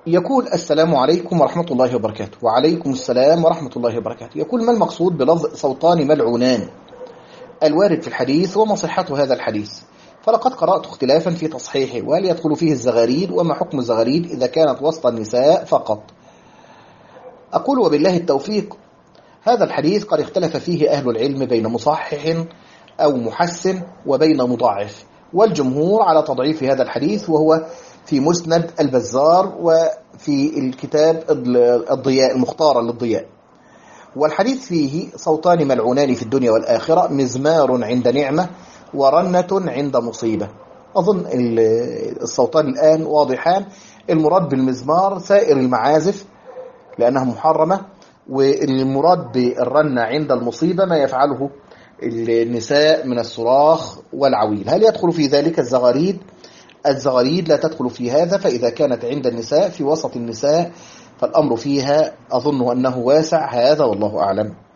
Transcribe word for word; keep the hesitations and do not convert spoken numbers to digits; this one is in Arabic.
يقول السلام عليكم ورحمة الله وبركاته. وعليكم السلام ورحمة الله وبركاته. يقول: ما المقصود بلفظ صوتان ملعونان الوارد في الحديث، وما صحة هذا الحديث؟ فلقد قرأت اختلافا في تصحيحه، وهل يدخل فيه الزغاريد، وما حكم الزغاريد إذا كانت وسط النساء فقط؟ أقول: وبالله التوفيق. هذا الحديث قد اختلف فيه أهل العلم بين مصحح أو محسن وبين مضاعف، والجمهور على تضعيف هذا الحديث، وهو في مسند البزار وفي الكتاب الضياء المختار للضياء. والحديث فيه: صوتان ملعونان في الدنيا والآخرة، مزمار عند نعمة ورنة عند مصيبة. أظن الصوتان الآن واضحان. المراد بالمزمار سائر المعازف لأنها محرمة، والمراد بالرنة عند المصيبة ما يفعله النساء من الصراخ والعويل. هل يدخل في ذلك الزغاريد؟ الزغاريد لا تدخل في هذا، فإذا كانت عند النساء في وسط النساء فالأمر فيها أظن أنه واسع. هذا والله أعلم.